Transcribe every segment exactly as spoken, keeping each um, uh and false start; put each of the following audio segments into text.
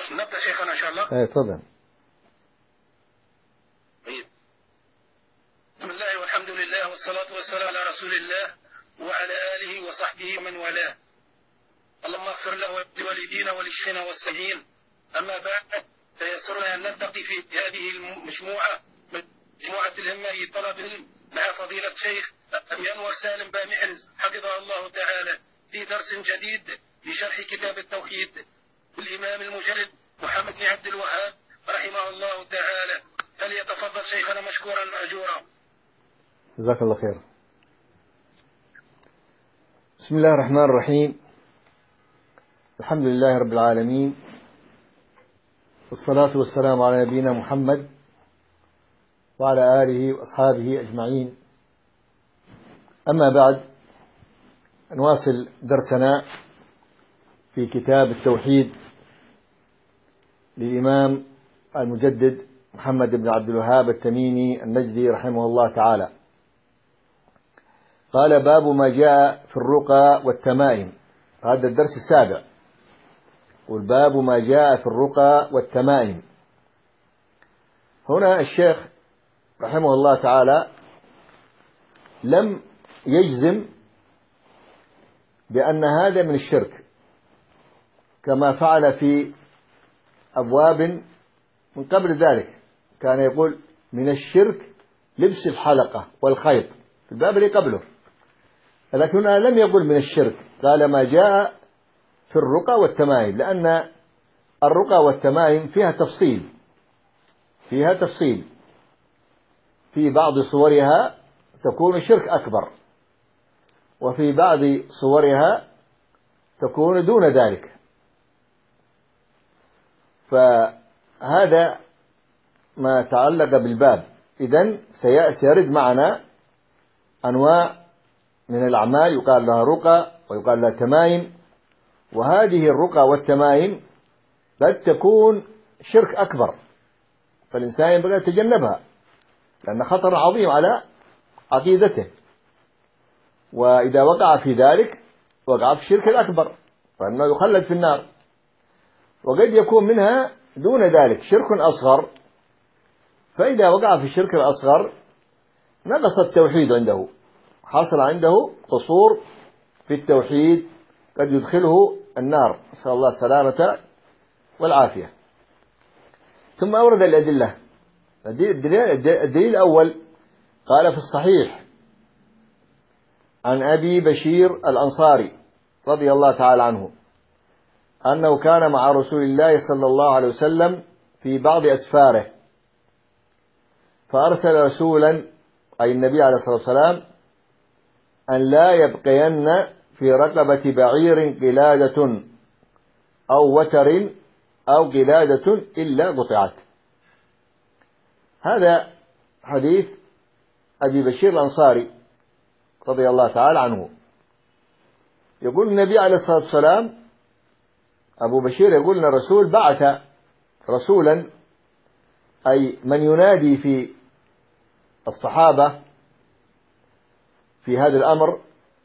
نبدأ شيخنا إن شاء الله. ايه تفضل. طيب. بسم الله والحمد لله والصلاة والسلام على رسول الله وعلى آله وصحبه ومن والاه. اللهم اغفر له ولوالدينا ولشيخنا والسامعين. أما بعد فيسرنا أن نلتقي في هذه المجموعة مجموعة الهمة لطلب العلم مع فضيلة الشيخ أبي أنور سالم بامحرز حفظه الله تعالى في درس جديد لشرح كتاب التوحيد للإمام المجلد محمد بن عبد الوهاب رحمه الله تعالى. فليتفضل شيخنا مشكورا مأجورا. جزاك الله خير. بسم الله الرحمن الرحيم. الحمد لله رب العالمين، والصلاة والسلام على نبينا محمد وعلى آله وأصحابه أجمعين. أما بعد، نواصل درسنا في كتاب التوحيد للإمام المجدد محمد بن عبد الوهاب التميمي النجدي رحمه الله تعالى. قال: باب ما جاء في الرقى والتمائم. هذا الدرس السابع، والباب ما جاء في الرقى والتمائم. هنا الشيخ رحمه الله تعالى لم يجزم بأن هذا من الشرك كما فعل في أبواب من قبل ذلك. كان يقول من الشرك لبس الحلقة والخيط في الباب اللي قبله، لكن هنا لم يقل من الشرك، قال ما جاء في الرقى والتمائم، لأن الرقى والتمائم فيها تفصيل فيها تفصيل في بعض صورها تكون شرك أكبر، وفي بعض صورها تكون دون ذلك. فهذا ما تعلق بالباب. إذن سيرد معنا أنواع من الأعمال يقال لها رقى ويقال لها تمائم، وهذه الرقى والتمائم قد تكون شرك أكبر، فالإنسان ينبغي أن يتجنبها لأن خطر عظيم على عقيدته، وإذا وقع في ذلك وقع في الشرك الأكبر فإنه يخلد في النار. وقد يكون منها دون ذلك شرك أصغر، فإذا وقع في الشرك الأصغر نقص التوحيد عنده، حصل عنده قصور في التوحيد قد يدخله النار، نسأل الله السلامة والعافية. ثم أورد الأدلة. الدليل الأول قال في الصحيح عن أبي بشير الأنصاري رضي الله تعالى عنه أنه كان مع رسول الله صلى الله عليه وسلم في بعض أسفاره، فأرسل رسولا أي النبي عليه الصلاة والسلام أن لا يبقين في رقبة بعير قلادة أو وتر أو قلادة إلا قطعت. هذا حديث أبي بشير الأنصاري رضي الله تعالى عنه. يقول النبي عليه الصلاة والسلام، أبو بشير يقول أن الرسول بعث رسولا أي من ينادي في الصحابة في هذا الأمر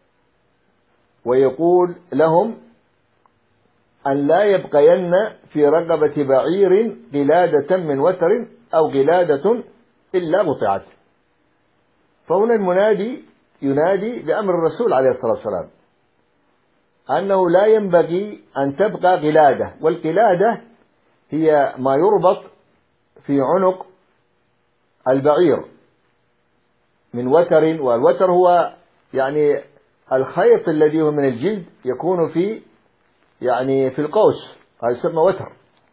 ويقول لهم أن لا يبقين في رقبة بعير قلادة من وتر أو قلادة إلا قطعت. فهنا المنادي ينادي بأمر الرسول عليه الصلاة والسلام أنه لا ينبغي أن تبقى قلادة، والقلادة هي ما يربط في عنق البعير من وتر، والوتر هو يعني الخيط الذي هو من الجلد يكون في يعني في القوس، هذا يسمى وتر.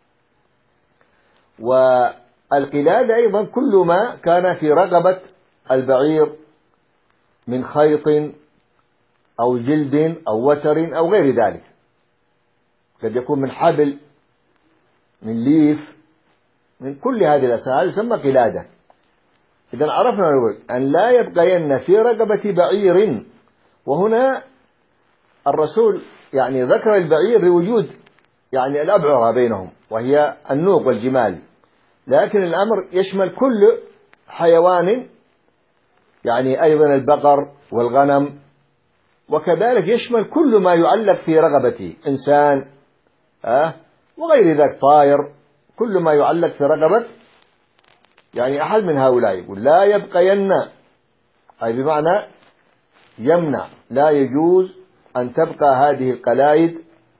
والقلادة أيضا كل ما كان في رقبة البعير من خيط أو جلد أو وتر أو غير ذلك، قد يكون من حبل من ليف، من كل هذه الأشياء يسمى قلادة. إذن عرفنا نقول أن لا يبقين في رقبة بعير، وهنا الرسول يعني ذكر البعير لوجود يعني الأبعرة بينهم وهي النوق والجمال، لكن الأمر يشمل كل حيوان، يعني أيضا البقر والغنم، وكذلك يشمل كل ما يعلق في رقبته إنسان أه وغير ذلك طائر، كل ما يعلق في رقبة يعني أحد من هؤلاء يقول لا يبقين، أي بمعنى يمنع، لا يجوز أن تبقى هذه القلايد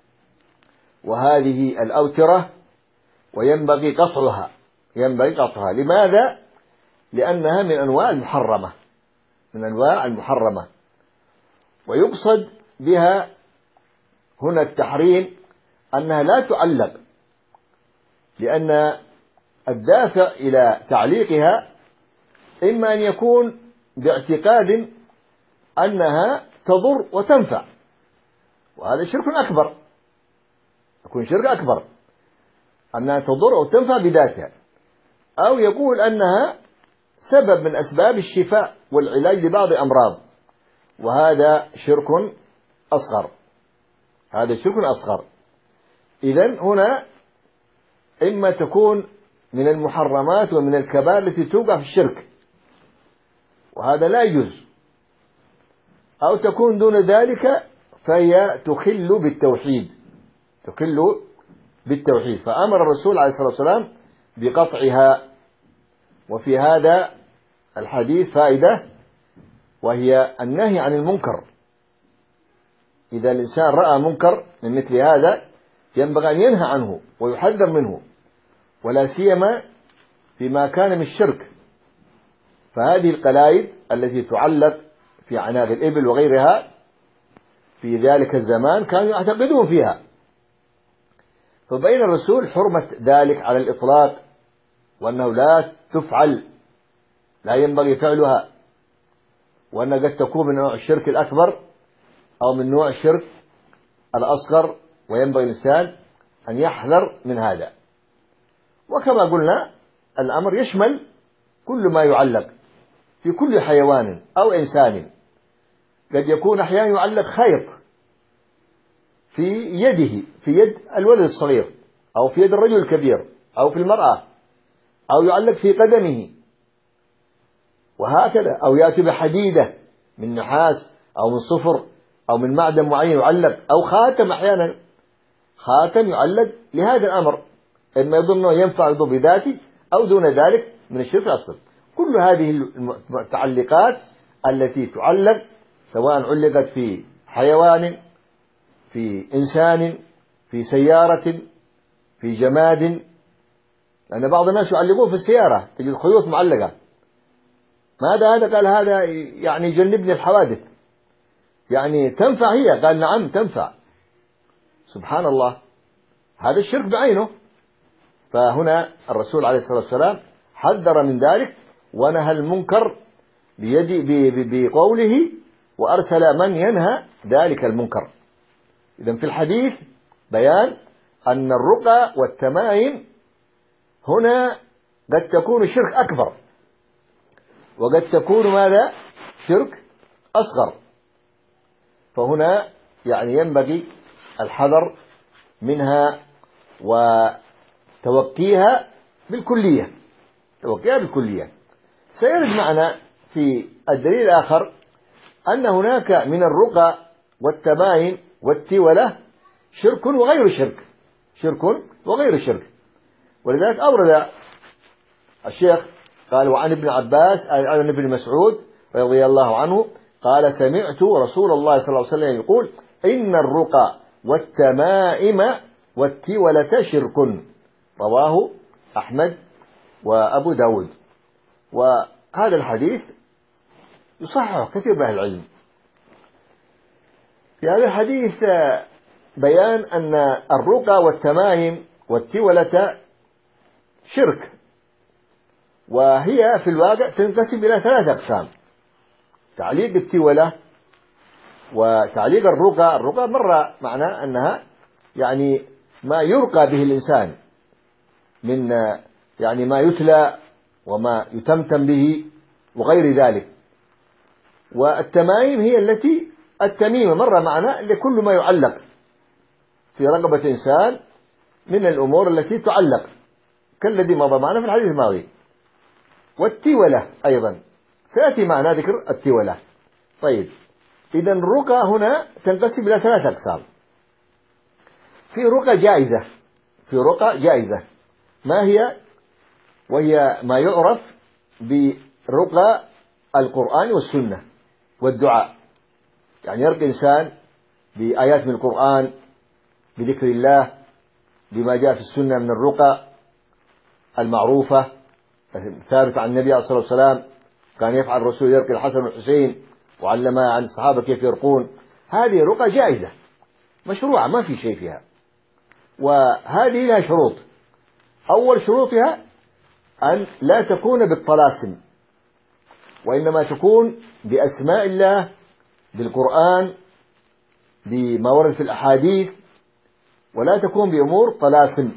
وهذه الأوترة، وينبغي قطعها، ينبغي قطعها. لماذا؟ لأنها من أنواع المحرمة، من أنواع المحرمة، ويقصد بها هنا التحريم أنها لا تعلق، لأن الدافع إلى تعليقها إما أن يكون باعتقاد أنها تضر وتنفع، وهذا شرك أكبر، يكون شرك أكبر أنها تضر أو تنفع بذاتها، أو يقول أنها سبب من أسباب الشفاء والعلاج لبعض الأمراض، وهذا شرك أصغر، هذا شرك أصغر. إذن هنا إما تكون من المحرمات ومن الكبائر التي توقع في الشرك، وهذا لا يجوز، أو تكون دون ذلك فهي تخل بالتوحيد، تخل بالتوحيد، فأمر الرسول عليه الصلاة والسلام بقطعها. وفي هذا الحديث فائدة، وهي النهي عن المنكر. إذا الإنسان رأى منكر من مثل هذا ينبغي أن ينهى عنه ويحذر منه، ولا سيما فيما كان من الشرك. فهذه القلايد التي تعلق في عناق الإبل وغيرها في ذلك الزمان كانوا يعتقدون فيها، فبين الرسول حرمة ذلك على الإطلاق، وأنه لا تفعل، لا ينبغي فعلها، وأنها قد تكون من نوع الشرك الأكبر أو من نوع الشرك الأصغر، وينبغي الإنسان أن يحذر من هذا. وكما قلنا الأمر يشمل كل ما يعلق في كل حيوان أو إنسان. قد يكون أحيانا يعلق خيط في يده، في يد الولد الصغير، أو في يد الرجل الكبير، أو في المرأة، أو يعلق في قدمه، وهكذا، أو يأتي بحديدة من نحاس أو من صفر أو من معدن معين يعلق، أو خاتم، أحيانا خاتم يعلق لهذا الأمر، إما يظن ينفع يضر بذاته أو دون ذلك من الشرك الأصغر. كل هذه المتعلقات التي تعلق سواء علقت في حيوان، في إنسان، في سيارة، في جماد، لأن بعض الناس يعلقون في السيارة تجد خيوط معلقة، ماذا هذا؟ قال هذا يعني يجنبني الحوادث، يعني تنفع هي؟ قال نعم تنفع. سبحان الله، هذا الشرك بعينه. فهنا الرسول عليه الصلاة والسلام حذر من ذلك ونهى المنكر بيد بقوله، وأرسل من ينهى ذلك المنكر. إذن في الحديث بيان أن الرقى والتمائم هنا قد تكون شرك أكبر، وقد تكون ماذا؟ شرك أصغر. فهنا يعني ينبغي الحذر منها وتوقيها بالكلية، توقيها بالكلية. سيرد معنا في الدليل الآخر أن هناك من الرقى والتمائم والتولة شرك وغير شرك، شرك وغير شرك. ولذلك أورد الشيخ قال وعن ابن عباس عن ابن مسعود رضي الله عنه قال سمعت رسول الله صلى الله عليه وسلم يقول إن الرقى والتمائم والتولة شرك، رواه أحمد وأبو داود. وهذا الحديث يصحح كثير من أهل العلم. في هذا الحديث بيان أن الرقى والتمائم والتولة شرك، وهي في الواقع تنقسم إلى ثلاثة أقسام: تعليق التولة وتعليق الرقى. الرقى مرة معناه أنها يعني ما يرقى به الإنسان من يعني ما يتلى وما يتمتم به وغير ذلك. والتمائم هي التي التميمة مرة معناه لكل ما يعلق في رقبة إنسان من الأمور التي تعلق كالذي مضى معنا في الحديث الماضي. والتولة أيضا سيأتي معنا ذكر التولة. طيب، إذن الرقى هنا تنقسم إلى ثلاثة أقسام: في رقى جائزة، في رقى جائزة. ما هي؟ وهي ما يعرف برقى القرآن والسنة والدعاء، يعني يرقي إنسان بآيات من القرآن، بذكر الله، بما جاء في السنة من الرقى المعروفة ثابت عن النبي عليه الصلاة والسلام، كان يفعل الرسول يرقي الحسن والحسين، وعلم عن الصحابة كيف يرقون. هذه رقى جائزة مشروعة ما في شيء فيها، وهذه لها شروط. أول شروطها أن لا تكون بالطلاسم، وإنما تكون بأسماء الله، بالقرآن، بما ورد في الأحاديث، ولا تكون بأمور طلاسم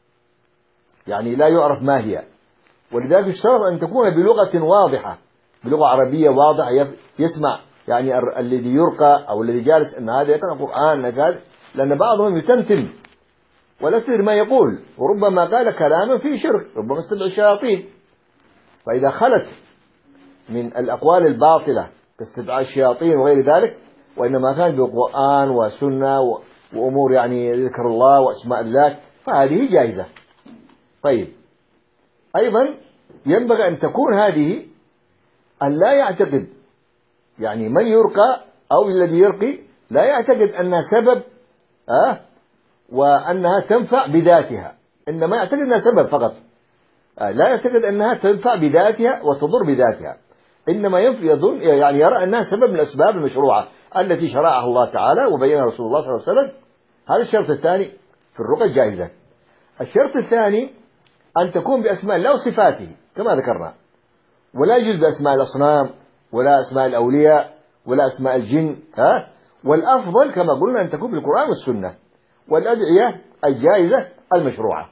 يعني لا يعرف ما هي. ولذلك اشترط أن تكون بلغة واضحة، بلغة عربية واضحة يسمع يعني الذي يرقى أو الذي جالس أن هذا يقرأ قرآن، لأن بعضهم يتمتم ولا تدري ما يقول، وربما قال كلاما فيه شرك، ربما استدعى الشياطين. فإذا خلت من الأقوال الباطلة كاستدعاء الشياطين وغير ذلك، وإنما كان بالقرآن وسنة وأمور يعني ذكر الله وأسماء الله، فهذه جائزة. طيب، أيضا ينبغي أن تكون هذه أن لا يعتقد يعني من يرقى أو الذي يرقي لا يعتقد أنها سبب أه وأنها تنفع بذاتها، إنما يعتقد أنها سبب فقط، أه لا يعتقد أنها تنفع بذاتها وتضر بذاتها، إنما يظن يعني يرى أنها سبب من الأسباب المشروعة التي شرعها الله تعالى وبينها رسول الله صلى الله عليه وسلم. هذا الشرط الثاني في الرقى الجائزة. الشرط الثاني أن تكون بأسماء الله وصفاته كما ذكرنا، ولا يجوز بأسماء الأصنام ولا أسماء الأولياء ولا أسماء الجن، ها. والأفضل كما قلنا أن تكون بالقرآن والسنة والأدعية الجائزة المشروعة.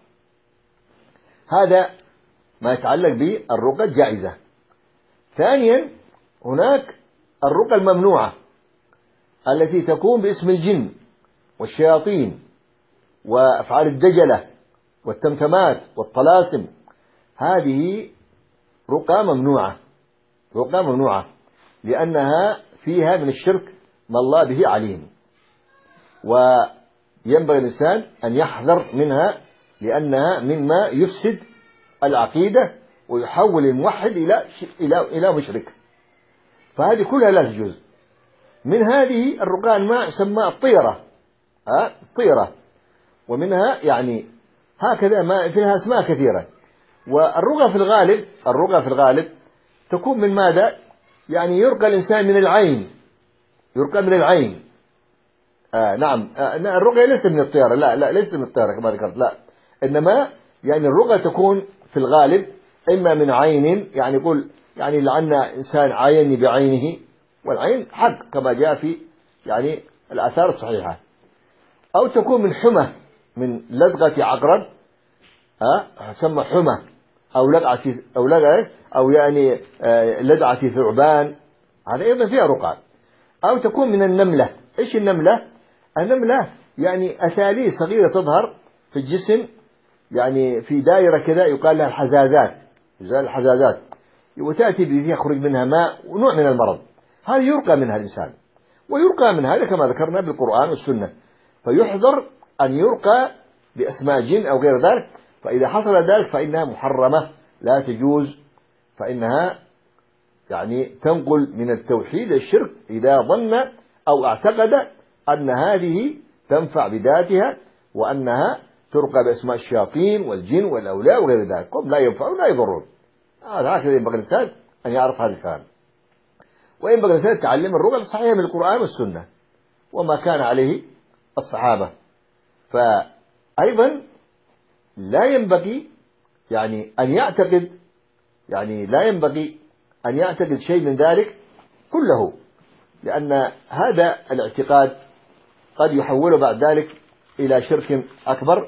هذا ما يتعلق بالرقى الجائزة. ثانيا، هناك الرقى الممنوعة التي تكون باسم الجن والشياطين وأفعال الدجلة والتمتمات والطلاسم. هذه رقى ممنوعة، رقى ممنوعة لأنها فيها من الشرك ما الله به عليم، وينبغي الإنسان أن يحذر منها لأنها مما يفسد العقيدة ويحول الموحد إلى إلى إلى مشرك. فهذه كلها لا تجوز. من هذه الرقى أنواع يسمى الطيرة، ها الطيرة، ومنها يعني هكذا ما فيها أسماء كثيرة. والرقى في الغالب الرقى في الغالب تكون من ماذا؟ يعني يرقى الإنسان من العين، يرقى من العين. آه نعم، آه الرقى ليست من الطيرة، لا لا ليست من الطيرة كما ذكرت، لا، إنما يعني الرقى تكون في الغالب إما من عين، يعني يقول يعني لعنا إنسان عايني بعينه، والعين حق كما جاء في يعني الآثار الصحيحة. أو تكون من حمى، من لدغة عقرب، ها تسمى حمى، أو لدعة أو لدعة أو يعني لدعة ثعبان، هذا أيضا فيها رقى. أو تكون من النملة. إيش النملة؟ النملة يعني أثاليث صغيرة تظهر في الجسم، يعني في دائرة كذا يقال لها الحزازات، الحزازات، وتأتي يخرج منها ماء ونوع من المرض. هذه يرقى منها الإنسان، ويرقى من هذا كما ذكرنا بالقرآن والسنة. فيحذر أن يرقى بأسماء جن أو غير ذلك، فإذا حصل ذلك فإنها محرمة لا تجوز، فإنها يعني تنقل من التوحيد الشرك إذا ظن أو اعتقد أن هذه تنفع بذاتها وأنها ترقى بأسماء الشياطين والجن والأولياء وغير ذلك، هم لا ينفعون ولا يضرون. هذا هكذا ينبغي الإنسان أن يعرف هذا الكلام، وينبغي الإنسان يتعلم الرقى الصحيحة من القرآن والسنة وما كان عليه الصحابة. فأيضا لا ينبغي يعني أن يعتقد يعني لا ينبغي أن يعتقد شيء من ذلك كله، لأن هذا الاعتقاد قد يحوله بعد ذلك إلى شرك أكبر،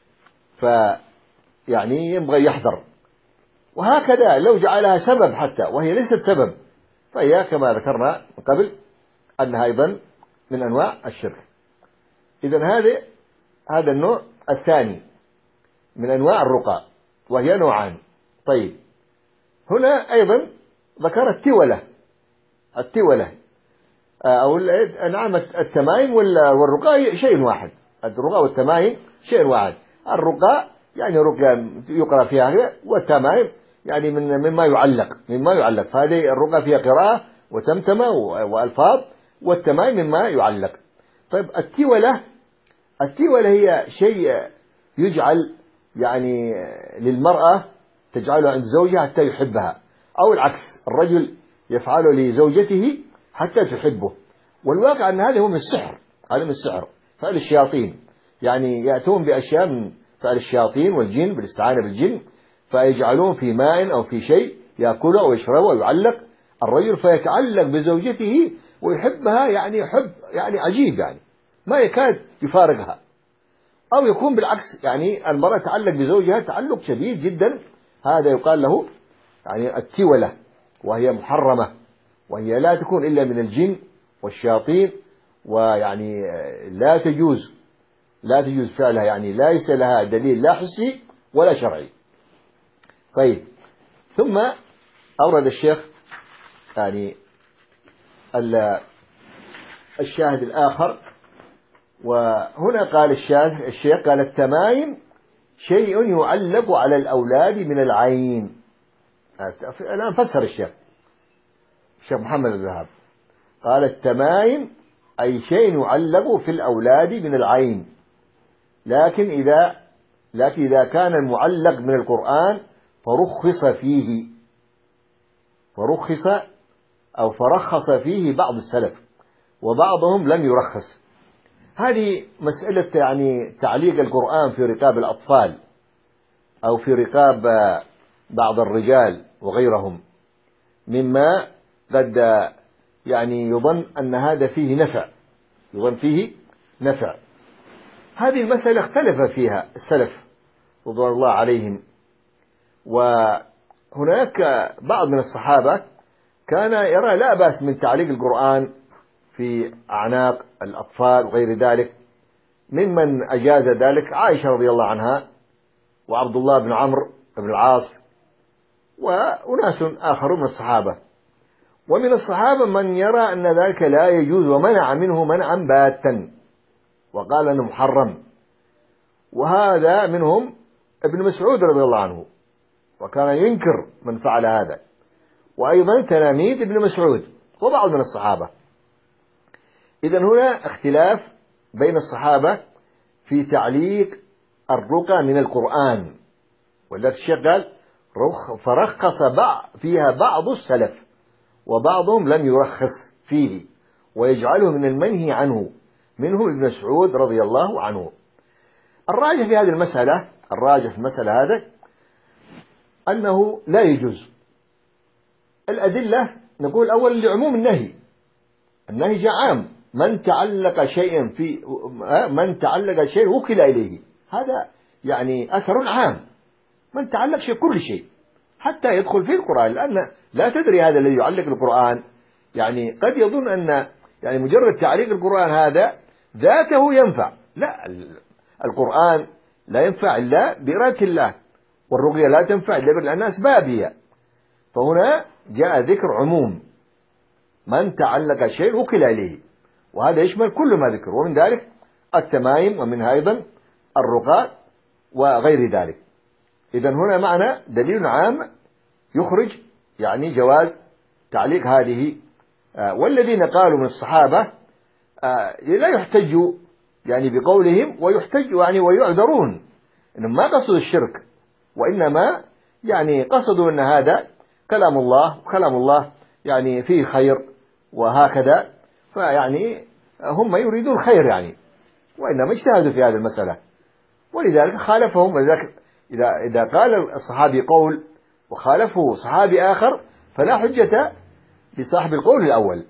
فيعني ينبغي يحذر. وهكذا لو جعلها سبب حتى وهي ليست سبب، فهي كما ذكرنا من قبل أنها أيضا من أنواع الشرك. إذن هذا هذا النوع الثاني من أنواع الرقى، وهي نوعان. طيب، هنا أيضا ذكر التولة، التولة أو نعم التمايم والرقى شيء واحد، الرقى والتمايم شيء واحد. الرقى يعني رقى يقرأ فيها، والتمائم يعني من مما يعلق مما يعلق فهذه الرقى فيها قراءة وتمتمة وألفاظ، والتمائم مما يعلق. طيب التولة، التولة هي شيء يجعل يعني للمرأة تجعله عند زوجها حتى يحبها، أو العكس الرجل يفعله لزوجته حتى تحبه. والواقع أن هذا هو من السحر، هذا من السحر، فعل الشياطين، يعني يأتون بأشياء من فعل الشياطين والجن بالاستعانة بالجن، فيجعلون في ماء أو في شيء يأكله أو يشربه ويعلق الرجل فيتعلق بزوجته ويحبها، يعني حب يعني عجيب، يعني ما يكاد يفارقها. أو يكون بالعكس، يعني المرأة تعلق بزوجها تعلق شديد جدا، هذا يقال له يعني التولة، وهي محرمة، وهي لا تكون إلا من الجن والشياطين، ويعني لا تجوز لا تجوز فعلها، يعني ليس لها دليل لا حسي ولا شرعي. طيب، ثم أورد الشيخ يعني الشاهد الآخر، وهنا قال الشيخ قال التمايم شيء يعلق على الأولاد من العين. الآن فسر الشيخ الشيخ محمد بن الوهاب، قال التمايم أي شيء يعلق في الأولاد من العين، لكن إذا لكن إذا كان المعلق من القرآن فرخص فيه فرخص أو فرخص فيه بعض السلف، وبعضهم لم يرخص. هذه مسألة يعني تعليق القرآن في رقاب الأطفال أو في رقاب بعض الرجال وغيرهم، مما قد يعني يظن أن هذا فيه نفع يظن فيه نفع هذه المسألة اختلف فيها السلف رضوان الله عليهم، وهناك بعض من الصحابة كان يرى لا بأس من تعليق القرآن في أعناق الأطفال وغير ذلك، ممن أجاز ذلك عائشة رضي الله عنها وعبد الله بن عمرو بن العاص وناس آخرون من الصحابة. ومن الصحابة من يرى أن ذلك لا يجوز ومنع منه منعا باتا وقال أنه محرم، وهذا منهم ابن مسعود رضي الله عنه، وكان ينكر من فعل هذا، وأيضا تلاميذ ابن مسعود وبعض من الصحابة. إذن هنا اختلاف بين الصحابة في تعليق الرقى من القرآن، ولذلك الشيخ قال فرخص فيها بعض السلف وبعضهم لم يرخص فيه ويجعله من المنهي عنه، منهم ابن مسعود رضي الله عنه. الراجح في هذه المسألة الراجح في المسألة هذا أنه لا يجوز. الأدلة نقول أولا لعموم النهي، النهي جاء عام، من تعلق شيئا في من تعلق شيء وكل إليه، هذا يعني أثر عام، من تعلق شيء كل شيء حتى يدخل في القرآن، لأن لا تدري هذا الذي يعلق القرآن يعني قد يظن أن يعني مجرد تعليق القرآن هذا ذاته ينفع، لا، القرآن لا ينفع إلا بإرادة الله، والرقية لا تنفع إلا لأنها أسبابية. فهنا جاء ذكر عموم من تعلق شيء وكل إليه، وهذا يشمل كل ما ذكر، ومن ذلك التمايم ومنها أيضا الرقاء وغير ذلك. إذن هنا معنا دليل عام يخرج يعني جواز تعليق هذه. آه والذين قالوا من الصحابة آه لا يحتجوا يعني بقولهم، ويحتج يعني ويعذرون إنهم ما قصدوا الشرك، وإنما يعني قصدوا أن هذا كلام الله، وكلام الله يعني فيه خير وهكذا، فيعني هم يريدون خير يعني، وإنما اجتهدوا في هذه المسألة، ولذلك خالفهم. ولذلك إذا إذا قال الصحابي قول وخالفه صحابي آخر فلا حجة لصاحب القول الأول.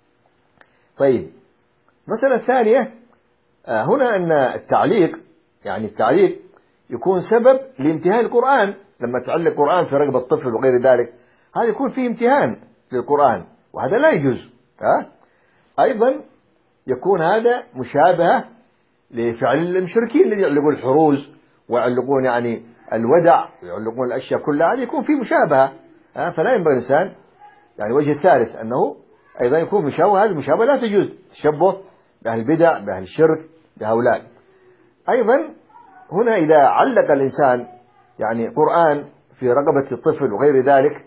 طيب، مسألة ثانية هنا أن التعليق يعني التعليق يكون سبب لامتهان القرآن، لما تعلق القرآن في رقبة الطفل وغير ذلك هذا يكون فيه امتهان للقرآن، وهذا لا يجوز. ها؟ أيضا يكون هذا مشابهة لفعل المشركين الذين يعلقون الحروز ويعلقون يعني الودع ويعلقون الأشياء كلها، هذا يكون فيه مشابهة. ها؟ فلا ينبغي الإنسان يعني وجه الثالث أنه أيضا يكون مشابهة، هذه المشابهة لا تجوز، تشبه بأهل البدع بأهل الشرك بهؤلاء. أيضا هنا إذا علق الإنسان يعني قرآن في رقبة الطفل وغير ذلك،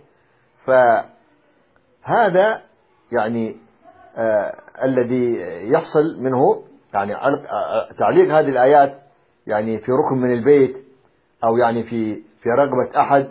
فهذا يعني آه الذي يحصل منه يعني تعليق هذه الآيات يعني في ركن من البيت أو يعني في في رقبة أحد،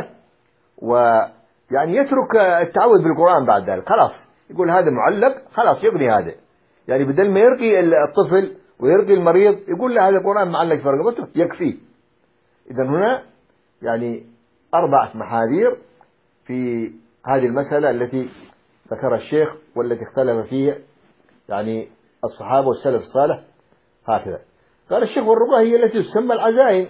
ويعني يترك التعوذ بالقرآن بعد ذلك، خلاص يقول هذا معلق، خلاص يغني هذا، يعني بدل ما يرقي الطفل ويرقي المريض يقول له هذا القرآن معلق في رقبته يكفيه. إذا هنا يعني أربعة محاذير في هذه المسألة التي ذكر الشيخ والتي اختلف فيها يعني الصحابة والسلف الصالح. هكذا قال الشيخ: والرقى هي التي تسمى العزائم،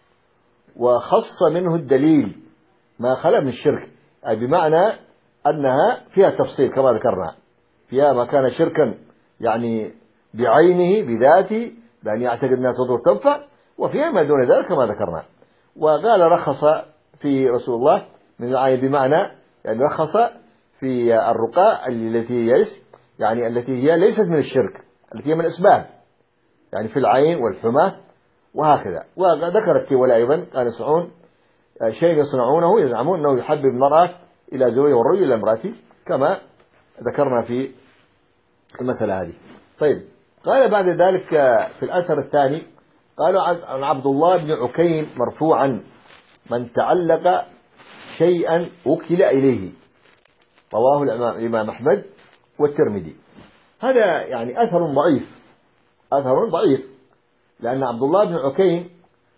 وخص منه الدليل ما خلا من الشرك، أي بمعنى أنها فيها تفصيل كما ذكرنا، فيها ما كان شركا يعني بعينه بذاته بأن يعتقد أنها تضر تنفع، وفيها ما دون ذلك كما ذكرنا. وقال رخص في رسول الله من الآية بمعنى يعني رخص في الرقى التي هي يعني التي هي ليست من الشرك، التي هي من الأسباب يعني في العين والحمى وهكذا. وذكر التولى أيضا كان يصنعون شيء يصنعونه يزعمون أنه يحبب المرأة إلى زوجها والرجل إلى امرأته كما ذكرنا في المسألة هذه. طيب، قال بعد ذلك في الأثر الثاني قالوا عن عبد الله بن عكيم مرفوعا: من تعلق شيئا وكل إليه، رواه الإمام أحمد والترمذي. هذا يعني أثر ضعيف، أثر ضعيف، لأن عبد الله بن عكيم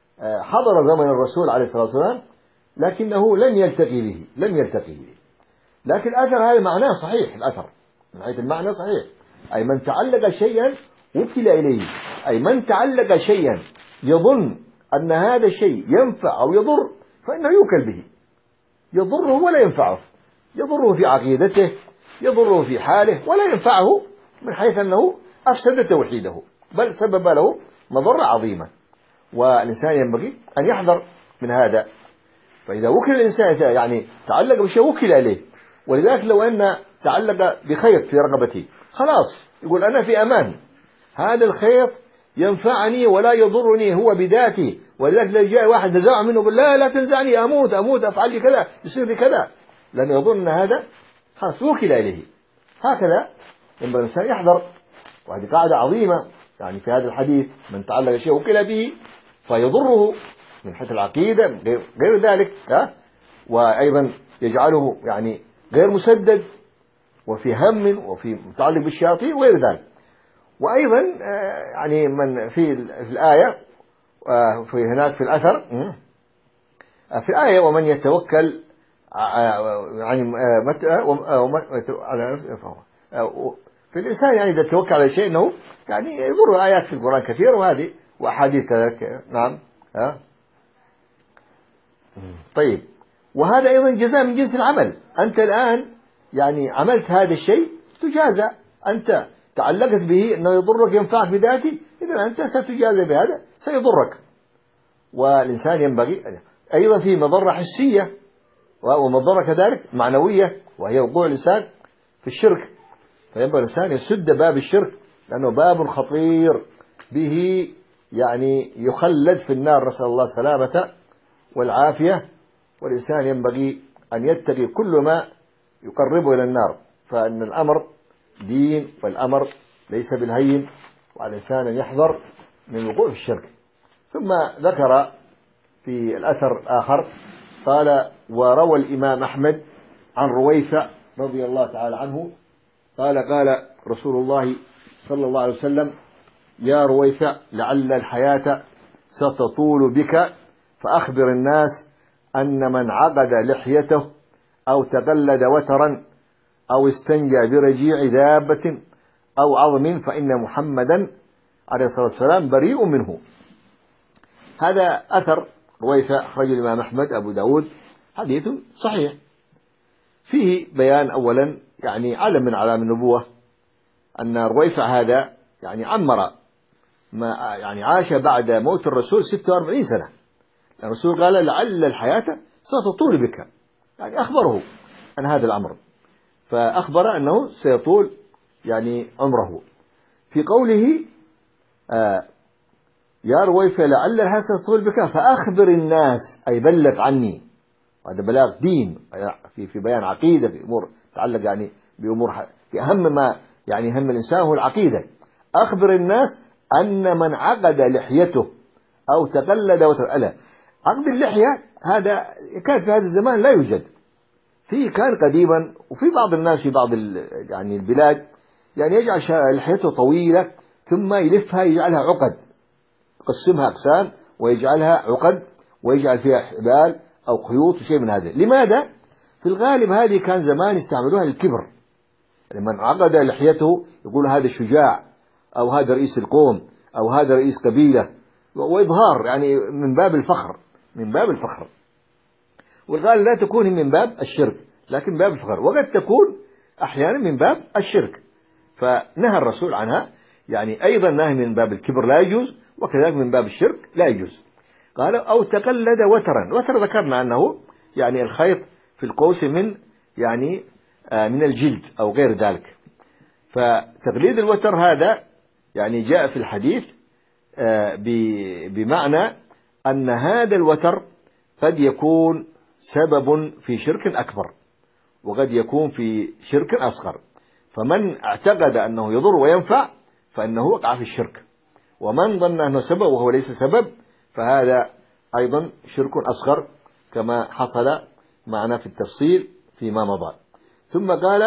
حضر زمن الرسول عليه الصلاة والسلام لكنه لم يلتقي به لم يلتقي به لكن الأثر هذا معناه صحيح، الأثر من حيث المعنى صحيح، أي من تعلق شيئا وكل إليه، أي من تعلق شيئا يظن أن هذا الشيء ينفع أو يضر فإنه يوكل به، يضره ولا ينفعه، يضره في عقيدته، يضره في حاله، ولا ينفعه من حيث أنه أفسد توحيده بل سبب له مضرة عظيمة. والإنسان ينبغي أن يحذر من هذا. فإذا وكل الإنسان يعني تعلق بشيء وكل إليه، ولذلك لو أن تعلق بخيط في رقبتي خلاص يقول أنا في أمان، هذا الخيط ينفعني ولا يضرني هو بذاته، ولذلك لو جاء واحد نزع منه يقول لا لا تنزعني أموت أموت أفعل لي كذا يصير لي كذا، لأنه يظن هذا خلاص وكل إليه. هكذا ينبغي الإنسان يحذر. وهذه قاعدة عظيمة يعني في هذا الحديث: من تعلق شيء وكل به فيضره من حيث العقيدة غير ذلك، وأيضا يجعله يعني غير مسدد وفي هم وفي متعلق بالشياطين وغير ذلك. وأيضا يعني من في الآية في هناك في الأثر في الآية: ومن يتوكل يعني على في الإنسان يعني إذا توكل على شيء أنه يعني يضر. آيات في القرآن كثيرة وهذه وأحاديث كذلك. نعم. ها طيب، وهذا أيضا جزاء من جنس العمل. أنت الآن يعني عملت هذا الشيء تجازى، أنت تعلقت به أنه يضرك ينفعك بذاته، إذا أنت ستجازى بهذا سيضرك. والإنسان ينبغي أيضا في مضرة حسية ومضرة كذلك معنوية، وهي وقوع الإنسان في الشرك، فينبغي الإنسان يسد باب الشرك لأنه باب خطير به يعني يخلد في النار، نسأل الله السلامة والعافية. والإنسان ينبغي أن يتقي كل ما يقربه إلى النار، فإن الأمر دين والأمر ليس بالهين، وعلى الإنسان أن يحذر من الوقوع في الشرك. ثم ذكر في الأثر الآخر قال: وروى الإمام أحمد عن رويفع رضي الله تعالى عنه قال: قال رسول الله صلى الله عليه وسلم: يا رويفع لعل الحياة ستطول بك، فأخبر الناس أن من عقد لحيته أو تقلد وترا أو استنجى برجيع دابة أو عظم فإن محمدا عليه الصلاة والسلام بريء منه. هذا أثر رويفع أخرجه الإمام أحمد أبو داود، حديث صحيح فيه بيان أولا يعني علم من علام النبوة أن رويفع هذا يعني عمر ما يعني عاش بعد موت الرسول ستة وأربعين سنة. الرسول قال: لعل الحياة ستطول بك، يعني أخبره عن هذا الأمر، فأخبر أنه سيطول يعني عمره. في قوله آه يا رويفة لعل الحسن تطول بك فأخبر الناس، أي بلغ عني. هذا بلاغ دين في في بيان عقيدة، في أمور تتعلق يعني بأمور في أهم ما يعني هم الإنسان هو العقيدة. أخبر الناس أن من عقد لحيته أو تقلد وتر ألا. عقد اللحية هذا كان في هذا الزمان لا يوجد، في كان قديما، وفي بعض الناس في بعض يعني البلاد يعني يجعل لحيته طويلة ثم يلفها يجعلها عقد، يقسمها أقسام ويجعلها عقد ويجعل فيها حبال أو خيوط وشيء من هذا. لماذا؟ في الغالب هذه كان زمان يستعملوها للكبر، يعني من عقد لحيته يقول هذا شجاع أو هذا رئيس القوم أو هذا رئيس قبيلة، وإظهار يعني من باب الفخر، من باب الفخر. والغالب لا تكون من باب الشرك لكن باب الفخر، وقد تكون أحيانا من باب الشرك، فنهى الرسول عنها. يعني أيضا نهي من باب الكبر لا يجوز، وكذلك من باب الشرك لا يجوز. قال أو تقلد وترا. وتر ذكرنا أنه يعني الخيط في القوس من يعني من الجلد أو غير ذلك. فتقليد الوتر هذا يعني جاء في الحديث بمعنى أن هذا الوتر قد يكون سبب في شرك أكبر وقد يكون في شرك أصغر، فمن اعتقد أنه يضر وينفع فإنه وقع في الشرك، ومن ظن أنه سبب وهو ليس سبب فهذا أيضا شرك أصغر كما حصل معنا في التفصيل فيما مضى. ثم قال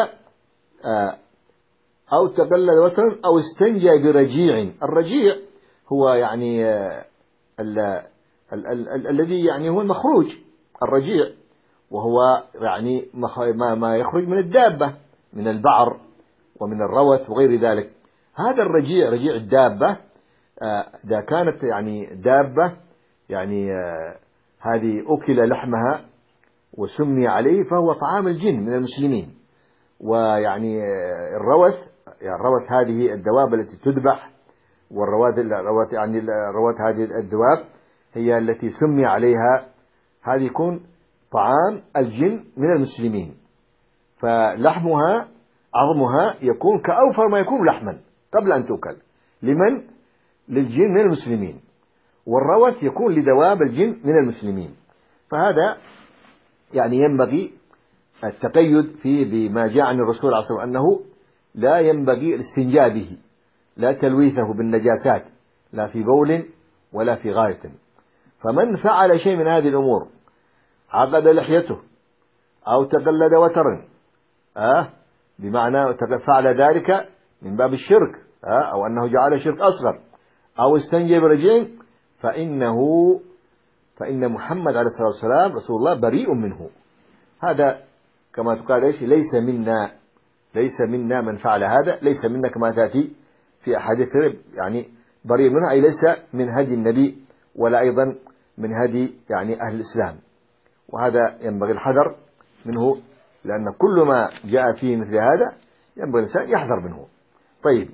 أو تقلد وترا أو استنجى برجيع. الرجيع هو يعني ال ال ال ال الذي يعني هو المخروج، الرجيع وهو يعني ما ما يخرج من الدابة من البعر ومن الروث وغير ذلك. هذا الرجيع رجيع الدابة إذا كانت يعني دابة يعني هذه أكل لحمها وسمي عليه فهو طعام الجن من المسلمين. ويعني الروث يعني الروث هذه الدواب التي تذبح، والرواد الرواد يعني الرواد هذه الدواب هي التي سمي عليها، هذه يكون طعام الجن من المسلمين، فلحمها عظمها يكون كأوفر ما يكون لحما قبل أن تؤكل لمن؟ للجن من المسلمين، والروث يكون لدواب الجن من المسلمين. فهذا يعني ينبغي التقيد فيه بما جاء عن الرسول عليه الصلاة والسلام أنه لا ينبغي الاستنجاء به، لا تلويثه بالنجاسات لا في بول ولا في غائط. فمن فعل شيء من هذه الأمور عقد لحيته أو تقلد وترا آه بمعنى فعل ذلك من باب الشرك آه أو أنه جعل شرك أصغر أو استنجى برجيع فإنه فإن محمد عليه الصلاة والسلام رسول الله بريء منه. هذا كما تقال إيش ليس منا، ليس منا من فعل هذا، ليس منا كما تأتي في أحاديث يعني بريء منه، أي ليس من هدي النبي ولا أيضا من هدي يعني أهل الإسلام. وهذا ينبغي الحذر منه، لأن كل ما جاء فيه مثل هذا ينبغي الإنسان يحذر منه. طيب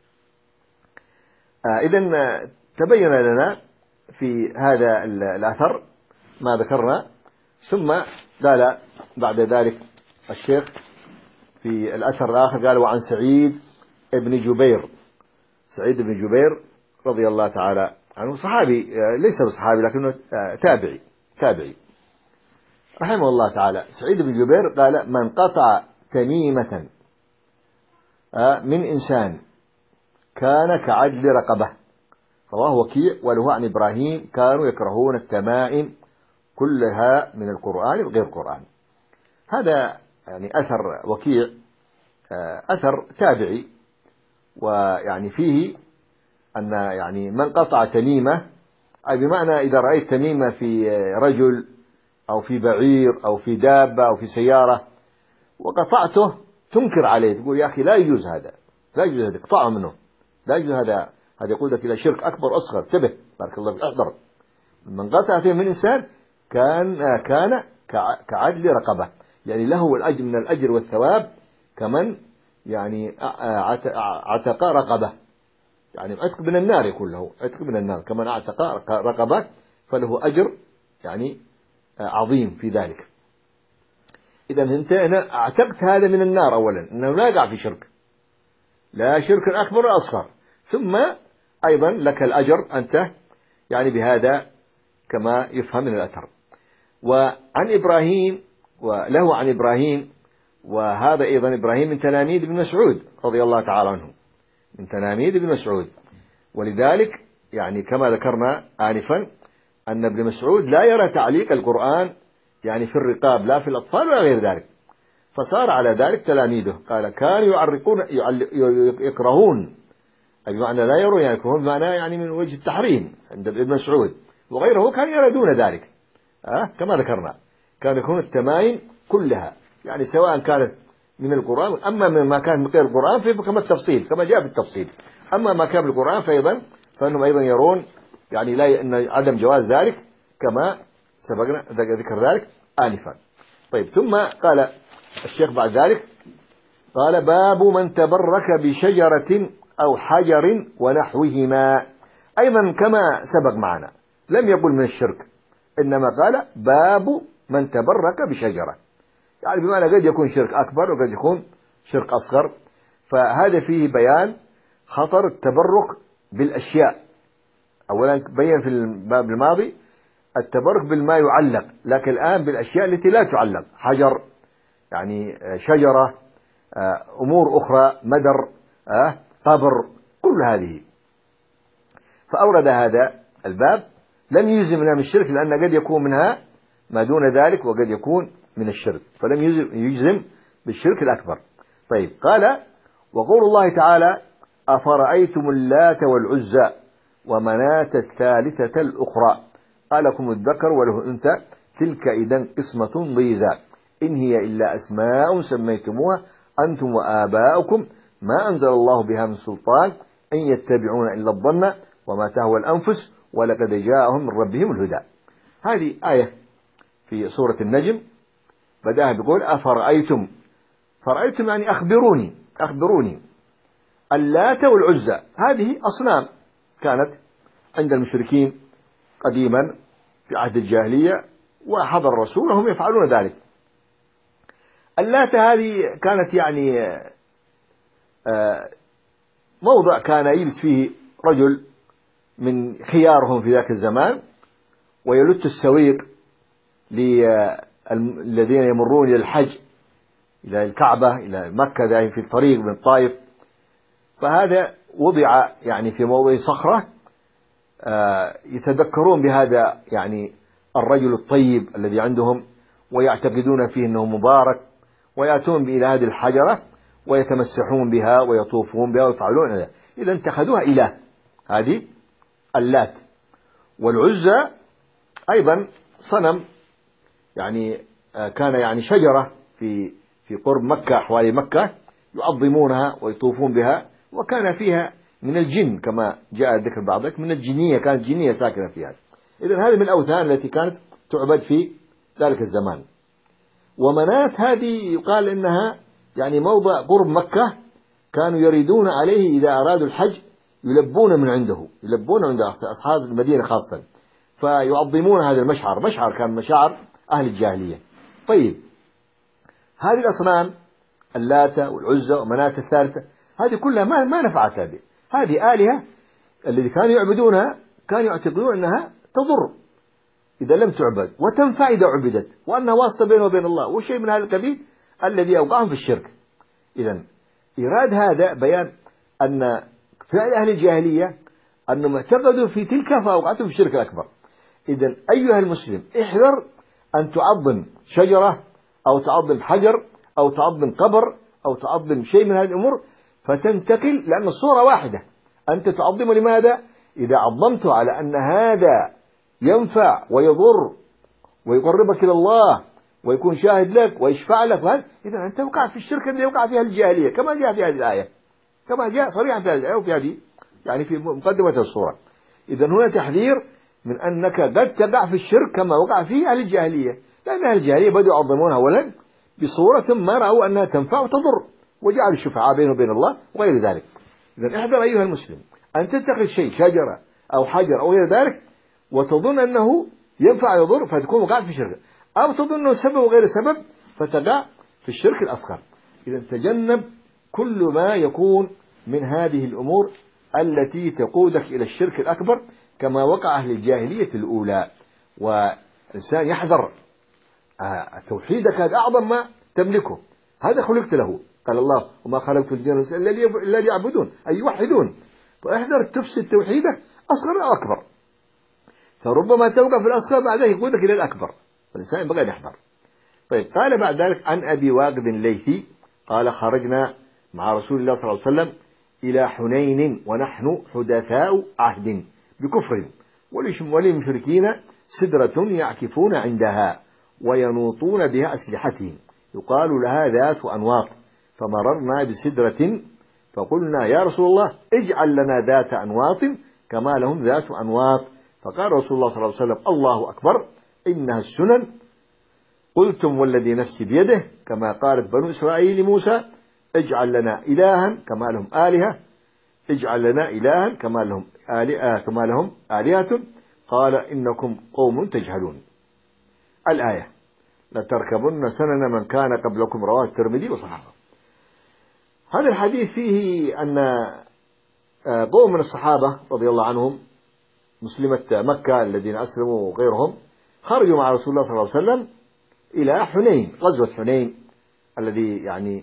آه إذن تبين لنا في هذا الأثر ما ذكرنا. ثم قال بعد ذلك الشيخ في الأثر الآخر قال وعن سعيد ابن جبير، سعيد بن جبير رضي الله تعالى عنه صحابي ليس بصحابي لكنه تابعي تابعي رحمه الله تعالى. سعيد بن جبير قال من قطع تميمة من إنسان كان كعدل رقبة. رواه وكيع وله عن إبراهيم كانوا يكرهون التمائم كلها من القرآن وغير القرآن. هذا يعني أثر وكيع أثر تابعي، ويعني فيه أن يعني من قطع تميمة أي بمعنى إذا رأيت تميمة في رجل أو في بعير أو في دابة أو في سيارة وقطعته تنكر عليه، تقول يا أخي لا يجوز هذا، لا يجوز هذا، اقطعه منه، لا يجوز هذا، هذا يقودك إلى شرك أكبر أصغر، انتبه بارك الله فيك احذر. من قطع تميمة من إنسان كان كان كعدل رقبة، يعني له الأجر من الأجر والثواب كمن يعني عتق رقبة، يعني عتق من النار، يكون له عتق من النار كمن اعتق رقبة فله أجر يعني عظيم في ذلك. إذا أنت هنا اعتقت هذا من النار أولا أنه لا يقع في شرك، لا شرك أكبر ولا أصغر، ثم أيضا لك الأجر أنت يعني بهذا كما يفهم من الأثر. وعن إبراهيم وله عن إبراهيم، وهذا أيضا إبراهيم من تلاميذ ابن مسعود رضي الله تعالى عنه، من تلاميذ ابن مسعود. ولذلك يعني كما ذكرنا آنفا أن ابن مسعود لا يرى تعليق القرآن يعني في الرقاب لا في الأطفال ولا غير ذلك، فصار على ذلك تلاميذه قال كانوا يعرقون يكرهون، أي بمعنى لا يرون يعني يكرهون بمعنى يعني من وجه التحريم عند ابن مسعود، وغيره كان يرى ذلك أه؟ كما ذكرنا كان يكون التمايم كلها يعني سواء كانت من القرآن، أما ما كان من غير القرآن في كما التفصيل كما جاء بالتفصيل، أما ما كان بالقرآن فأيضا فإنهم أيضا يرون يعني لا إن عدم جواز ذلك كما سبقنا ذكر ذلك آنفا. طيب ثم قال الشيخ بعد ذلك قال باب من تبرك بشجرة أو حجر ونحوهما، أيضا كما سبق معنا لم يقل من الشرك، إنما قال باب من تبرك بشجرة، يعني بمعنى قد يكون شرك أكبر وقد يكون شرك أصغر. فهذا فيه بيان خطر التبرك بالأشياء. أولا بين في الباب الماضي التبرك بالما يعلق، لكن الآن بالأشياء التي لا تعلق، حجر يعني شجرة، أمور أخرى، مدر، قبر، كل هذه. فأورد هذا الباب لم يجزم منها من الشرك، لأن قد يكون منها ما دون ذلك وقد يكون من الشرك، فلم يجزم بالشرك الأكبر. طيب قال وقول الله تعالى أفرأيتم اللات والعزى ومناة الثالثة الأخرى قالكم الذكر وله أنثى تلك إذن قسمة ضيزى إن هي إلا أسماء سميتموها أنتم وآباؤكم ما أنزل الله بها من سلطان إن يتبعون إلا الظن وما تهوى الأنفس ولقد جاءهم من ربهم الهدى. هذه آية في سورة النجم بدأها بقول أفرأيتم، فرأيتم يعني أخبروني أخبروني اللات والعزى، هذه أصنام كانت عند المشركين قديما في عهد الجاهلية وحضر الرسول وهم يفعلون ذلك. اللات هذه كانت يعني موضع كان يجلس فيه رجل من خيارهم في ذاك الزمان ويلت السويق للذين يمرون إلى الحج إلى الكعبة إلى مكة ذاهب في الطريق من الطائف. فهذا وضع يعني في موضع صخرة يتذكرون بهذا يعني الرجل الطيب الذي عندهم ويعتقدون فيه أنه مبارك، ويأتون إلى هذه الحجرة ويتمسحون بها ويطوفون بها ويفعلون هذا. إذا اتخذوها إله، هذه اللات. والعزى أيضا صنم يعني كان يعني شجرة في في قرب مكة حوالي مكة يعظمونها ويطوفون بها، وكان فيها من الجن كما جاء ذكر بعضك من الجنية، كانت جنية ساكنة فيها. إذن هذه من الأوثان التي كانت تعبد في ذلك الزمان. ومناة هذه يقال إنها يعني موضع قرب مكة كانوا يريدون عليه إذا أرادوا الحج يلبون من عنده، يلبون عند أصحاب المدينة خاصة، فيعظمون هذا المشعر، مشعر كان مشاعر أهل الجاهلية. طيب هذه الأصنام اللات والعزى ومناة الثالثة هذه كلها ما ما نفعت. هذه هذه آلهة الذي كانوا يعبدونها كانوا يعتقدون أنها تضر إذا لم تعبد وتنفع إذا عبدت، وأنها واسطة بينه وبين الله، وشيء من هذا القبيل الذي أوقعهم في الشرك. إذن إيراد هذا بيان أن فعل أهل الجاهلية أنهم اعتقدوا في تلك فأوقعتهم في الشرك الأكبر. إذن أيها المسلم احذر أن تعظم شجرة أو تعظم حجر أو تعظم قبر أو تعظم شيء من هذه الأمور فتنتقل، لأن الصورة واحدة، أنت تعظمه لماذا؟ إذا عظمته على أن هذا ينفع ويضر ويقربك إلى الله ويكون شاهد لك ويشفع لك، إذا أنت وقعت في الشرك الذي وقع فيها الجاهلية كما جاء في هذه الآية، كما جاء صريحا في هذه الآية وفي هذه يعني في مقدمة الصورة. إذا هنا تحذير من أنك قد تقع في الشرك كما وقع فيه أهل الجاهلية، لأن أهل الجاهلية بدأوا يعظمونها أولا بصورة ثم رأوا أنها تنفع وتضر وجعلوا الشفعاء بينه وبين الله وغير ذلك. إذا احذر أيها المسلم أن تتخذ شيء شجرة أو حجر أو غير ذلك وتظن أنه ينفع يضر فتكون وقعت في الشرك، أو تظن أنه سبب وغير سبب فتقع في الشرك الأصغر. إذا تجنب كل ما يكون من هذه الأمور التي تقودك إلى الشرك الأكبر كما وقع أهل الجاهلية الأولى. والإنسان يحذر، توحيدك هذا أعظم ما تملكه، هذا خلقت له. قال الله وما خلقت الجن والإنس إلا ليعبدون أي يوحدون. فاحذر تفسد توحيدك أصغر أو أكبر، فربما توقع في الأصغر بعد ذلك يقودك إلى الأكبر، فالإنسان ينبغي أن يحذر. طيب قال بعد ذلك عن أبي واقد الليثي قال خرجنا مع رسول الله صلى الله عليه وسلم إلى حنين ونحن حدثاء عهد بكفر وللمشركين سدرة يعكفون عندها وينوطون بها أسلحتهم يقال لها ذات أنواط، فمررنا بسدرة فقلنا يا رسول الله اجعل لنا ذات أنواط كما لهم ذات أنواط. فقال رسول الله صلى الله عليه وسلم الله أكبر إنها السنن. قلتم والذي نفسي بيده كما قالت بنو إسرائيل لموسى اجعل لنا إلها كما لهم آلهة اجعل لنا إلها كما لهم آلهة كما لهم آلهة قال إنكم قوم تجهلون. الآية لتركبن سنن من كان قبلكم رواه الترمذي وصححه. هذا الحديث فيه أن قوم من الصحابة رضي الله عنهم مسلمة مكة الذين أسلموا وغيرهم خرجوا مع رسول الله صلى الله عليه وسلم إلى حنين، غزوة حنين الذي يعني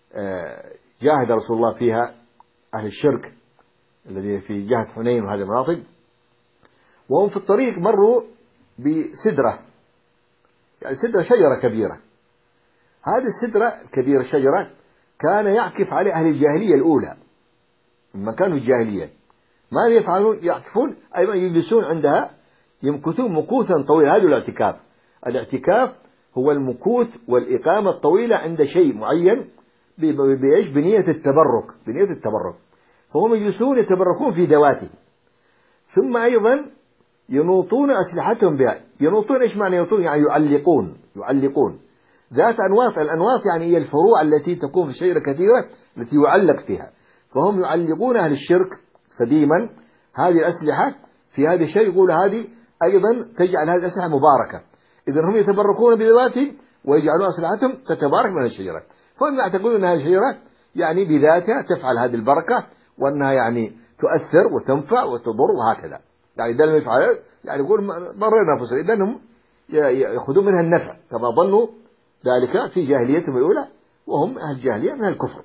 جاهد رسول الله فيها أهل الشرك الذي في جهة حنين وهذه المناطق. وهم في الطريق مروا بسدرة، يعني سدرة شجرة كبيرة. هذه السدرة الكبيرة شجرة كان يعكف على أهل الجاهلية الأولى لما كانوا الجاهلية. ماذا يفعلون؟ يعكفون أيضا يجلسون عندها يمكثون مكوثا طويلا. هذا الاعتكاف. الاعتكاف هو المكوث والإقامة الطويلة عند شيء معين بإيش؟ بنية التبرك، بنية التبرك. فهم يجلسون يتبركون في ذواته، ثم أيضا ينوطون أسلحتهم بها. ينوطون إيش معنى ينوطون؟ يعني يعلقون، يعلقون ذات أنواط. الأنواط يعني هي الفروع التي تكون في الشجرة كثيرة التي يعلق فيها. فهم يعلقون أهل الشرك قديما هذه الأسلحة في هذا الشيء، يقول هذه أيضا تجعل هذه الأسلحة مباركة. إذن هم يتبركون بذواتهم ويجعلون أسلحتهم تتبارك من الشجرة. فهم يعتقدون أن هذه الشجرة يعني بذاتها تفعل هذه البركة وأنها يعني تؤثر وتنفع وتضر وهكذا. يعني ده اللي يفعل يعني يقول ضررنا أنفسنا، إذن هم يأخذون منها النفع كما ظنوا ذلك في جاهليتهم الأولى وهم أهل الجاهلية من الكفر.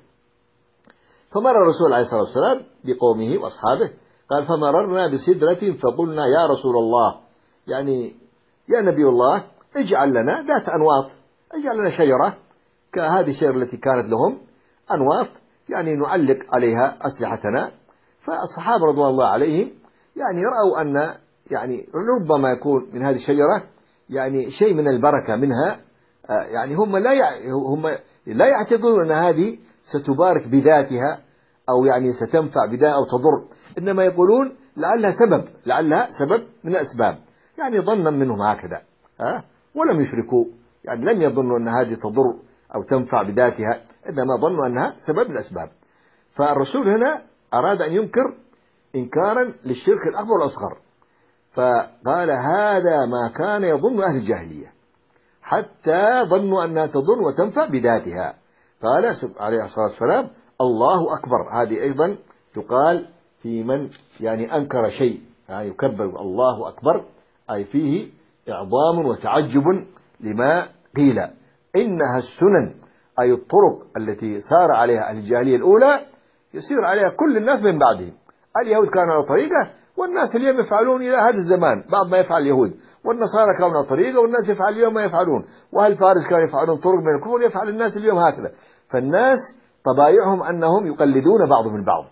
فمر الرسول عليه الصلاة والسلام بقومه وأصحابه قال فمررنا بسدرة فقلنا يا رسول الله يعني يا نبي الله اجعل لنا ذات أنواط، اجعل لنا شجرة كهذه الشجرة التي كانت لهم أنواط يعني نعلق عليها أسلحتنا. فالصحابة رضوان الله عليهم يعني رأوا أن يعني ربما يكون من هذه الشجرة يعني شيء من البركة منها، يعني هم لا هم لا يعتقدون أن هذه ستبارك بذاتها أو يعني ستنفع بذاتها أو تضر، إنما يقولون لعلها سبب، لعلها سبب من الأسباب، يعني ظنا منهم هكذا ها، ولم يشركوا، يعني لم يظنوا أن هذه تضر أو تنفع بذاتها، إنما ظنوا أنها سبب من الأسباب. فالرسول هنا أراد أن ينكر إنكارا للشرك الأكبر والأصغر، فقال هذا ما كان يظن أهل الجاهلية حتى ظنوا أنها تضر وتنفع بذاتها. قال عليه الصلاة والسلام الله أكبر. هذه أيضا تقال في من يعني أنكر شيء، يعني يكبر الله أكبر، أي فيه إعظام وتعجب لما قيل. إنها السنن أي الطرق التي سار عليها أهل الجاهلية الأولى يسير عليها كل الناس من بعدهم. اليهود كانوا على طريقة والناس اليوم يفعلون إلى هذا الزمان بعض ما يفعل اليهود، والنصارى كانوا على طريقة والناس يفعل اليوم ما يفعلون، وأهل فارس كانوا يفعلون طرق من الكفر يفعل الناس اليوم هكذا. فالناس طبائعهم أنهم يقلدون بعضهم البعض.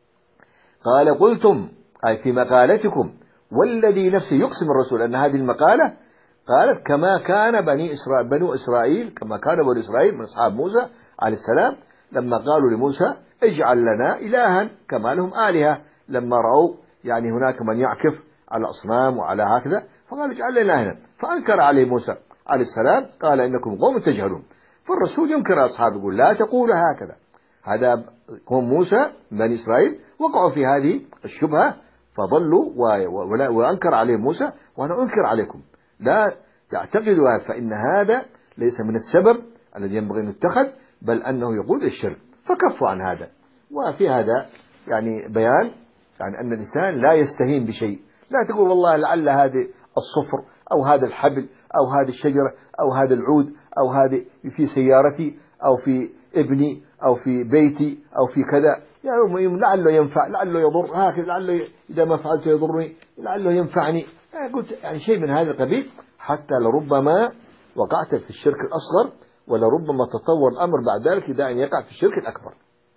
قال قلتم أي في مقالتكم والذي نفسي يقسم الرسول أن هذه المقالة قالت كما كان بني إسرائيل بنو إسرائيل كما كان بنو إسرائيل من أصحاب موسى عليه السلام لما قالوا لموسى اجعل لنا إلها كما لهم آلهة، لما رأوا يعني هناك من يعكف على أصنام وعلى هكذا فقالوا اجعل لنا إلها، فأنكر عليه موسى عليه السلام قال إنكم قوم تجهلون. فالرسول ينكر أصحابه يقول لا تقول هكذا. هذا قوم موسى بني إسرائيل وقعوا في هذه الشبهة فضلوا وأنكر عليهم موسى وأنا أنكر عليكم، لا تعتقدوا هذا، فإن هذا ليس من السبب الذي ينبغي أن يتخذ بل أنه يقود الشرك، فكفوا عن هذا. وفي هذا يعني بيان يعني أن الإنسان لا يستهين بشيء، لا تقول والله لعل هذه الصفر أو هذا الحبل أو هذه الشجرة أو هذا العود أو هذه في سيارتي أو في ابني أو في بيتي أو في كذا، يعني لعله ينفع لعله يضر، هكذا لعله إذا ما فعلت يضرني لعله ينفعني. يعني قلت يعني شيء من هذا القبيل، حتى لربما وقعت في الشرك الأصغر ولربما تطور الأمر بعد ذلك إلى أن يقع في الشرك الأكبر.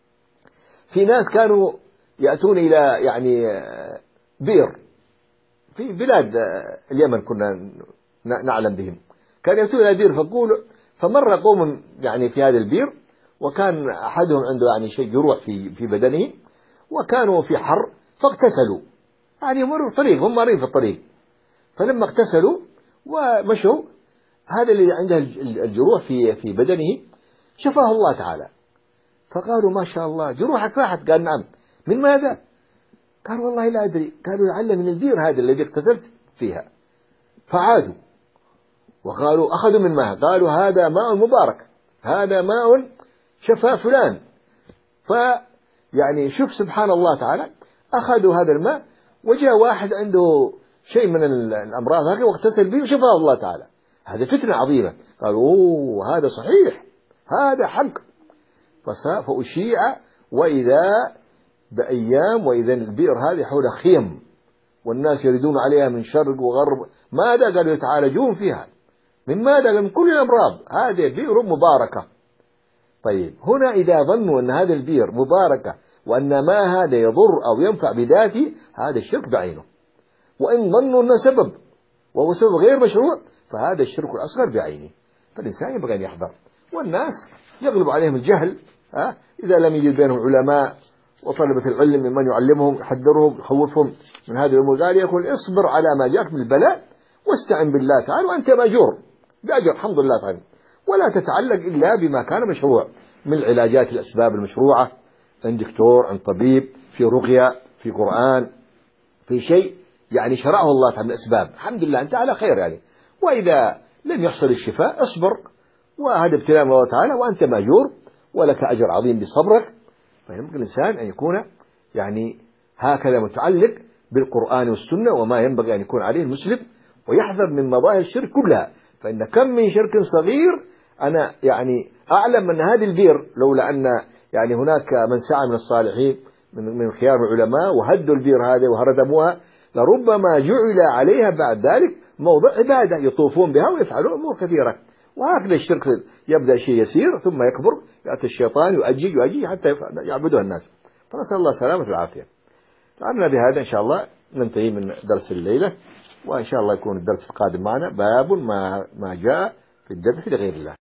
في ناس كانوا يأتون إلى يعني بئر في بلاد اليمن كنا نعلم بهم، كان يأتون إلى بئر فقولوا فمر قوم يعني في هذا البئر، وكان أحدهم عنده يعني شيء جروح في في بدنه، وكانوا في حر فاغتسلوا، يعني يمروا الطريق هم مارين في الطريق، فلما اغتسلوا ومشوا هذا اللي عنده الجروح في في بدنه شفاه الله تعالى، فقالوا ما شاء الله جروحك راحت، قال نعم، من ماذا؟ قال والله لا أدري، قالوا لعل من البئر هذا الذي اغتسلت فيها، فعادوا وقالوا أخذوا من ماء، قالوا هذا ماء مبارك، هذا ماء شفاء فلان، فيعني شوف سبحان الله تعالى، أخذوا هذا الماء وجاء واحد عنده شيء من الأمراض هذه واغتسل به وشفاه الله تعالى، هذه فتنة عظيمة. قالوا أوه هذا صحيح، هذا حق، فأشيع، وإذا بأيام وإذا البئر هذه حول خيم والناس يريدون عليها من شرق وغرب، ماذا قالوا يتعالجون فيها من ماذا؟ من كل الأمراض، هذه بئر مباركة. طيب هنا إذا ظنوا أن هذا البئر مباركة وأن ما هذا يضر أو ينفع بذاته، هذا الشرك بعينه، وإن ظنوا أنه سبب وهو سبب غير مشروع فهذا الشرك الأصغر بعينه. فالإنسان يبغى أن يحذر، والناس يغلب عليهم الجهل، ها إذا لم يجد بينهم علماء وطلبة العلم ممن يعلمهم يحذرهم يخوفهم من هذه الأمور، قال يقول اصبر على ما جاءك من البلاء واستعن بالله تعالى وأنت مأجور بأجر الحمد لله تعالى، ولا تتعلق إلا بما كان مشروع من العلاجات الأسباب المشروعة، عند دكتور عند طبيب، في رقية في قرآن، في شيء يعني شرعه الله تعالى من الأسباب، الحمد لله أنت على خير يعني. وإذا لم يحصل الشفاء اصبر، وهذا ابتلاء من الله تعالى وأنت مأجور ولك أجر عظيم بصبرك. فيمكن الإنسان أن يكون يعني هكذا متعلق بالقرآن والسنة وما ينبغي أن يكون عليه المسلم، ويحذر من مظاهر الشرك كلها، فإن كم من شرك صغير أنا يعني أعلم أن هذه البئر لولا أن يعني هناك من سعى من الصالحين من من خيار العلماء وهدوا البئر هذه وهردموها، لربما جعل عليها بعد ذلك موضع عبادة يطوفون بها ويفعلون أمور كثيرة. وهكذا الشرك يبدأ شيء يسير ثم يكبر، يأتي الشيطان يؤجج يؤجج حتى يعبدها الناس، فنسأل الله السلامة والعافية. لعلنا بهذا إن شاء الله ننتهي من درس الليلة، وإن شاء الله يكون الدرس القادم معنا باب ما ما جاء في الذبح لغير الله.